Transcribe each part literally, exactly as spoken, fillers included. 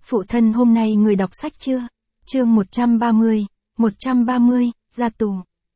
Phụ thân hôm nay người đọc sách chưa? Chương một trăm ba mươi, một trăm ba mươi, ra tù.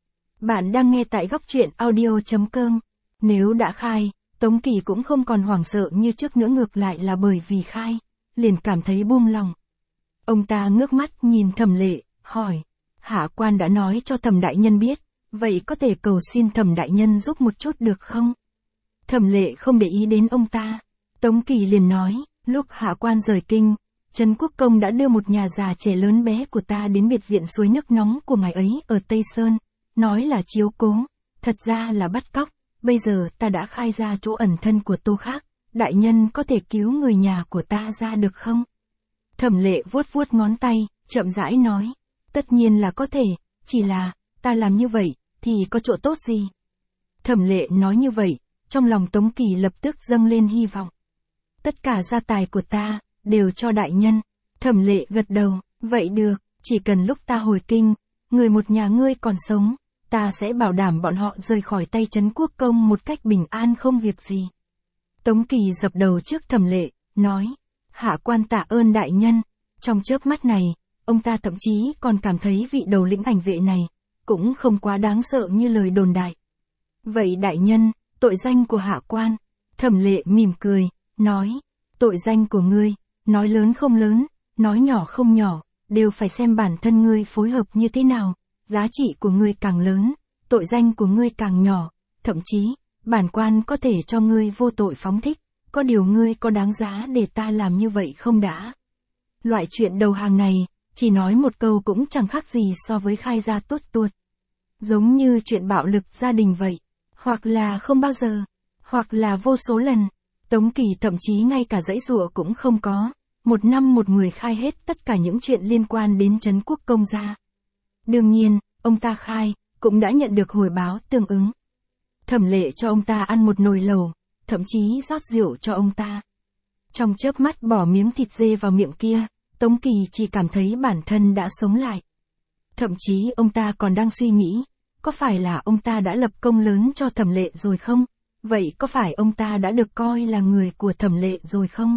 Bạn đang nghe tại góc truyện audio.com. Nếu đã khai, Tống Kỳ cũng không còn hoảng sợ như trước nữa, ngược lại là bởi vì khai, liền cảm thấy buông lòng. Ông ta ngước mắt nhìn Thẩm Lệ, hỏi, hạ quan đã nói cho Thẩm đại nhân biết, vậy có thể cầu xin Thẩm đại nhân giúp một chút được không? Thẩm Lệ không để ý đến ông ta. Tống Kỳ liền nói, lúc hạ quan rời kinh, Trấn Quốc Công đã đưa một nhà già trẻ lớn bé của ta đến biệt viện suối nước nóng của ngài ấy ở Tây Sơn, nói là chiếu cố, thật ra là bắt cóc. Bây giờ ta đã khai ra chỗ ẩn thân của Tô Khác, đại nhân có thể cứu người nhà của ta ra được không? Thẩm Lệ vuốt vuốt ngón tay, chậm rãi nói, tất nhiên là có thể, chỉ là, ta làm như vậy, thì có chỗ tốt gì? Thẩm Lệ nói như vậy, trong lòng Tống Kỳ lập tức dâng lên hy vọng. Tất cả gia tài của ta, đều cho đại nhân. Thẩm Lệ gật đầu, vậy được, chỉ cần lúc ta hồi kinh, người một nhà ngươi còn sống, ta sẽ bảo đảm bọn họ rời khỏi tay Trấn Quốc Công một cách bình an không việc gì. Tống Kỳ dập đầu trước Thẩm Lệ, nói, hạ quan tạ ơn đại nhân. Trong chớp mắt này, ông ta thậm chí còn cảm thấy vị đầu lĩnh ảnh vệ này, cũng không quá đáng sợ như lời đồn đại. Vậy đại nhân, tội danh của hạ quan? Thẩm Lệ mỉm cười, nói, tội danh của ngươi, nói lớn không lớn, nói nhỏ không nhỏ, đều phải xem bản thân ngươi phối hợp như thế nào. Giá trị của ngươi càng lớn, tội danh của ngươi càng nhỏ, thậm chí, bản quan có thể cho ngươi vô tội phóng thích, có điều ngươi có đáng giá để ta làm như vậy không đã? Loại chuyện đầu hàng này, chỉ nói một câu cũng chẳng khác gì so với khai ra tuốt tuột. Giống như chuyện bạo lực gia đình vậy, hoặc là không bao giờ, hoặc là vô số lần. Tống Kỳ thậm chí ngay cả giãy giụa cũng không có, một năm một người khai hết tất cả những chuyện liên quan đến Trấn Quốc Công ra. Đương nhiên, ông ta khai, cũng đã nhận được hồi báo tương ứng. Thẩm Lệ cho ông ta ăn một nồi lẩu, thậm chí rót rượu cho ông ta. Trong chớp mắt bỏ miếng thịt dê vào miệng kia, Tống Kỳ chỉ cảm thấy bản thân đã sống lại. Thậm chí ông ta còn đang suy nghĩ, có phải là ông ta đã lập công lớn cho Thẩm Lệ rồi không? Vậy có phải ông ta đã được coi là người của Thẩm Lệ rồi không?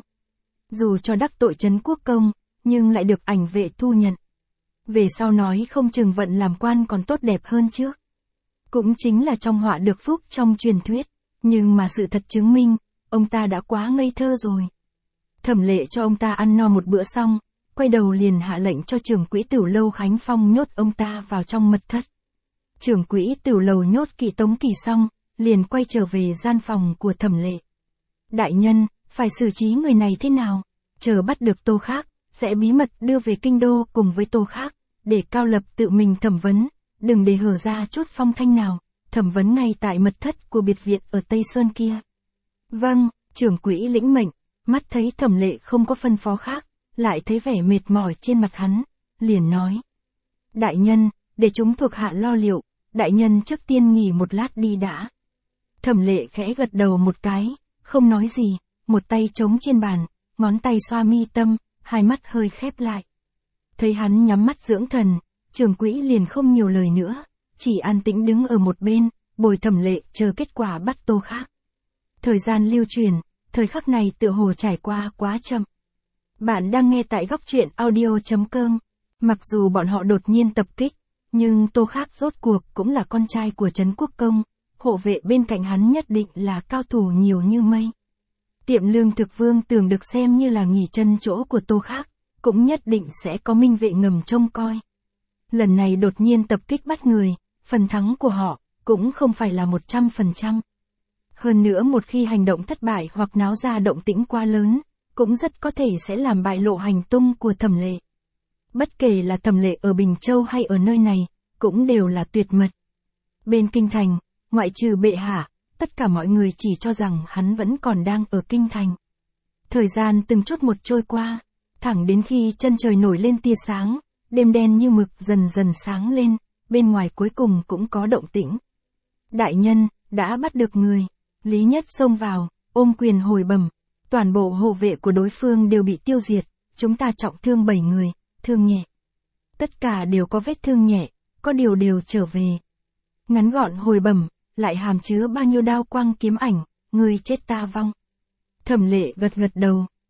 Dù cho đắc tội Trấn Quốc Công, nhưng lại được ảnh vệ thu nhận. Về sau nói không chừng vận làm quan còn tốt đẹp hơn trước. Cũng chính là trong họa được phúc trong truyền thuyết, nhưng mà sự thật chứng minh, ông ta đã quá ngây thơ rồi. Thẩm Lệ cho ông ta ăn no một bữa xong, quay đầu liền hạ lệnh cho trưởng quỹ Tửu Lâu Khánh Phong nhốt ông ta vào trong mật thất. Trưởng quỹ Tửu Lầu nhốt Kỳ Tống Kỳ xong, liền quay trở về gian phòng của Thẩm Lệ. Đại nhân, phải xử trí người này thế nào? Chờ bắt được Tô Khác, sẽ bí mật đưa về kinh đô cùng với Tô Khác, để Cao Lập tự mình thẩm vấn, đừng để hở ra chút phong thanh nào, thẩm vấn ngay tại mật thất của biệt viện ở Tây Sơn kia. Vâng, trưởng quỹ lĩnh mệnh. Mắt thấy Thẩm Lệ không có phân phó khác, lại thấy vẻ mệt mỏi trên mặt hắn, liền nói. Đại nhân, để chúng thuộc hạ lo liệu, đại nhân trước tiên nghỉ một lát đi đã. Thẩm Lệ khẽ gật đầu một cái, không nói gì, một tay chống trên bàn, ngón tay xoa mi tâm, hai mắt hơi khép lại. Thấy hắn nhắm mắt dưỡng thần, trưởng quỹ liền không nhiều lời nữa, chỉ an tĩnh đứng ở một bên, bồi Thẩm Lệ chờ kết quả bắt Tô Khác. Thời gian lưu truyền, thời khắc này tựa hồ trải qua quá chậm. Bạn đang nghe tại góc truyện audio.com. Mặc dù bọn họ đột nhiên tập kích, nhưng Tô Khác rốt cuộc cũng là con trai của Trấn Quốc Công, hộ vệ bên cạnh hắn nhất định là cao thủ nhiều như mây. Tiệm lương thực Vương Tường được xem như là nghỉ chân chỗ của Tô Khác, cũng nhất định sẽ có minh vệ ngầm trông coi. Lần này đột nhiên tập kích bắt người, phần thắng của họ cũng không phải là một trăm phần trăm. Hơn nữa một khi hành động thất bại hoặc náo ra động tĩnh quá lớn, cũng rất có thể sẽ làm bại lộ hành tung của Thẩm Lệ. Bất kể là Thẩm Lệ ở Bình Châu hay ở nơi này, cũng đều là tuyệt mật. Bên kinh thành, ngoại trừ bệ hạ, tất cả mọi người chỉ cho rằng hắn vẫn còn đang ở kinh thành. Thời gian từng chút một trôi qua, thẳng đến khi chân trời nổi lên tia sáng, đêm đen như mực dần dần sáng lên, bên ngoài cuối cùng cũng có động tĩnh. Đại nhân, đã bắt được người. Lý Nhất xông vào, ôm quyền hồi bẩm, toàn bộ hộ vệ của đối phương đều bị tiêu diệt, chúng ta trọng thương bảy người, thương nhẹ. Tất cả đều có vết thương nhẹ, có điều đều trở về. Ngắn gọn hồi bẩm, lại hàm chứa bao nhiêu đao quang kiếm ảnh, người chết ta vong. Thẩm Lệ gật gật đầu,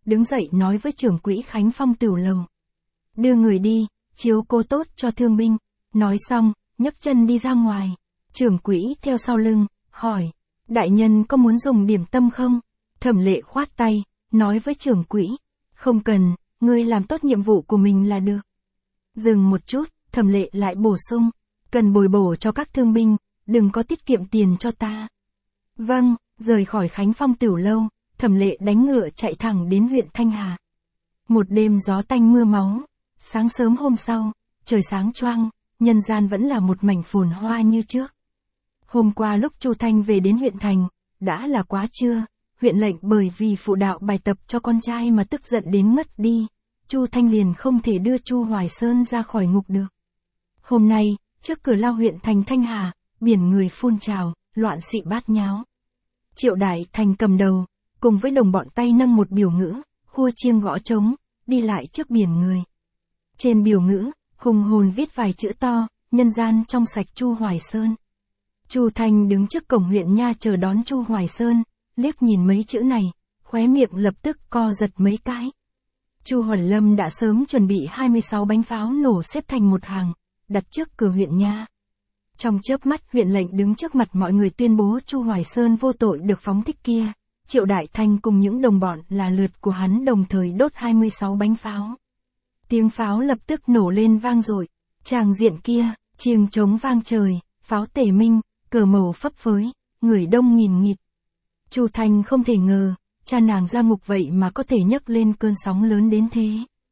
đứng dậy nói với trưởng quỹ Khánh Phong Tửu Lầu. Đưa người đi, chiếu cố tốt cho thương binh. Nói xong, nhấc chân đi ra ngoài. Trưởng quỹ theo sau lưng, hỏi, đại nhân có muốn dùng điểm tâm không? Thẩm Lệ khoát tay, nói với trưởng quỹ, không cần, ngươi làm tốt nhiệm vụ của mình là được. Dừng một chút, Thẩm Lệ lại bổ sung, cần bồi bổ cho các thương binh, đừng có tiết kiệm tiền cho ta. Vâng, rời khỏi Khánh Phong Tửu Lâu, Thẩm Lệ đánh ngựa chạy thẳng đến huyện Thanh Hà. Một đêm gió tanh mưa máu, sáng sớm hôm sau, trời sáng choang, nhân gian vẫn là một mảnh phồn hoa như trước. Hôm qua lúc Chu Thanh về đến huyện thành, đã là quá trưa, huyện lệnh bởi vì phụ đạo bài tập cho con trai mà tức giận đến ngất đi, Chu Thanh liền không thể đưa Chu Hoài Sơn ra khỏi ngục được. Hôm nay, trước cửa lao huyện thành Thanh Hà, biển người phun trào, loạn xị bát nháo. Triệu Đại Thành cầm đầu, cùng với đồng bọn tay nâng một biểu ngữ, khua chiêng gõ trống, đi lại trước biển người. Trên biểu ngữ, hùng hồn viết vài chữ to, nhân gian trong sạch Chu Hoài Sơn. Chu Thanh đứng trước cổng huyện nha chờ đón Chu Hoài Sơn, liếc nhìn mấy chữ này, khóe miệng lập tức co giật mấy cái. Chu Hoài Lâm đã sớm chuẩn bị hai mươi sáu bánh pháo nổ xếp thành một hàng, đặt trước cửa huyện nha. Trong chớp mắt huyện lệnh đứng trước mặt mọi người tuyên bố Chu Hoài Sơn vô tội được phóng thích kia, Triệu Đại Thành cùng những đồng bọn là lượt của hắn đồng thời đốt hai mươi sáu bánh pháo. Tiếng pháo lập tức nổ lên vang dội, tràng diện kia, chiêng trống vang trời, pháo tề minh, cờ màu phấp phới, người đông nghìn nghịt. Chu Thanh không thể ngờ, cha nàng ra ngục vậy mà có thể nhấc lên cơn sóng lớn đến thế.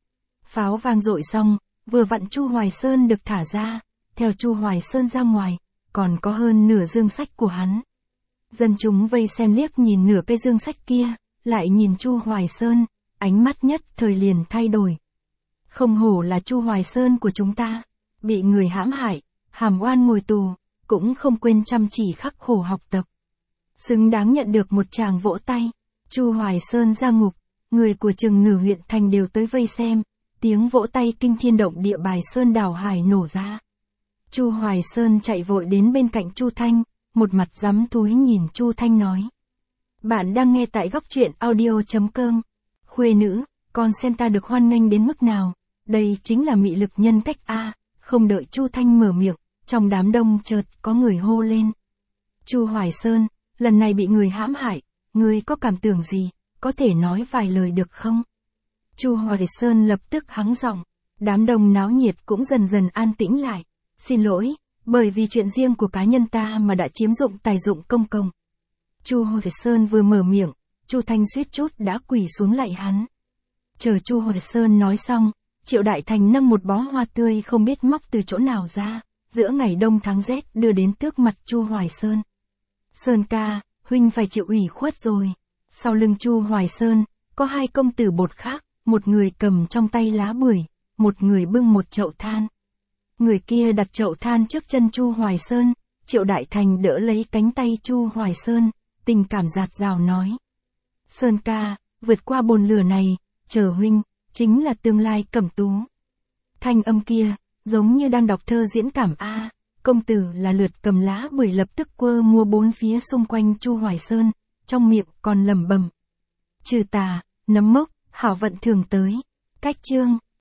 Pháo vang dội xong, vừa vặn Chu Hoài Sơn được thả ra, theo Chu Hoài Sơn ra ngoài, còn có hơn nửa dương sách của hắn. Dân chúng vây xem liếc nhìn nửa cây dương sách kia, lại nhìn Chu Hoài Sơn, ánh mắt nhất thời liền thay đổi. Không hổ là Chu Hoài Sơn của chúng ta, bị người hãm hại, hàm oan ngồi tù, cũng không quên chăm chỉ khắc khổ học tập. Xứng đáng nhận được một tràng vỗ tay. Chu Hoài Sơn ra ngục, người của chừng nửa huyện thành đều tới vây xem, tiếng vỗ tay kinh thiên động địa bài sơn đảo hải nổ ra. Chu Hoài Sơn chạy vội đến bên cạnh Chu Thanh, một mặt giắm túi nhìn Chu Thanh nói. Bạn đang nghe tại góc truyện audio chấm com. Khuê nữ, con xem ta được hoan nghênh đến mức nào, đây chính là mị lực nhân cách A. Không đợi Chu Thanh mở miệng, trong đám đông chợt có người hô lên. Chu Hoài Sơn, lần này bị người hãm hại, ngươi có cảm tưởng gì, có thể nói vài lời được không? Chu Hoài Sơn lập tức hắng giọng, đám đông náo nhiệt cũng dần dần an tĩnh lại. Xin lỗi, bởi vì chuyện riêng của cá nhân ta mà đã chiếm dụng tài dụng công cộng. Chu Hoài Sơn vừa mở miệng, Chu Thanh suýt chút đã quỳ xuống lạy hắn. Chờ Chu Hoài Sơn nói xong, Triệu Đại Thành nâng một bó hoa tươi không biết móc từ chỗ nào ra, giữa ngày đông tháng rét đưa đến trước mặt Chu Hoài Sơn. Sơn ca, huynh phải chịu ủy khuất rồi. Sau lưng Chu Hoài Sơn, có hai công tử bột khác, một người cầm trong tay lá bưởi, một người bưng một chậu than. Người kia đặt chậu than trước chân Chu Hoài Sơn, Triệu Đại Thành đỡ lấy cánh tay Chu Hoài Sơn, tình cảm dạt dào nói. Sơn ca, vượt qua bồn lửa này, chờ huynh, chính là tương lai Cẩm Tú. Thanh âm kia, giống như đang đọc thơ diễn cảm A. Công tử là lượt cầm lá bưởi lập tức quơ mua bốn phía xung quanh Chu Hoài Sơn, trong miệng còn lẩm bẩm. Trừ tà, nấm mốc, hảo vận thường tới. Cách chương,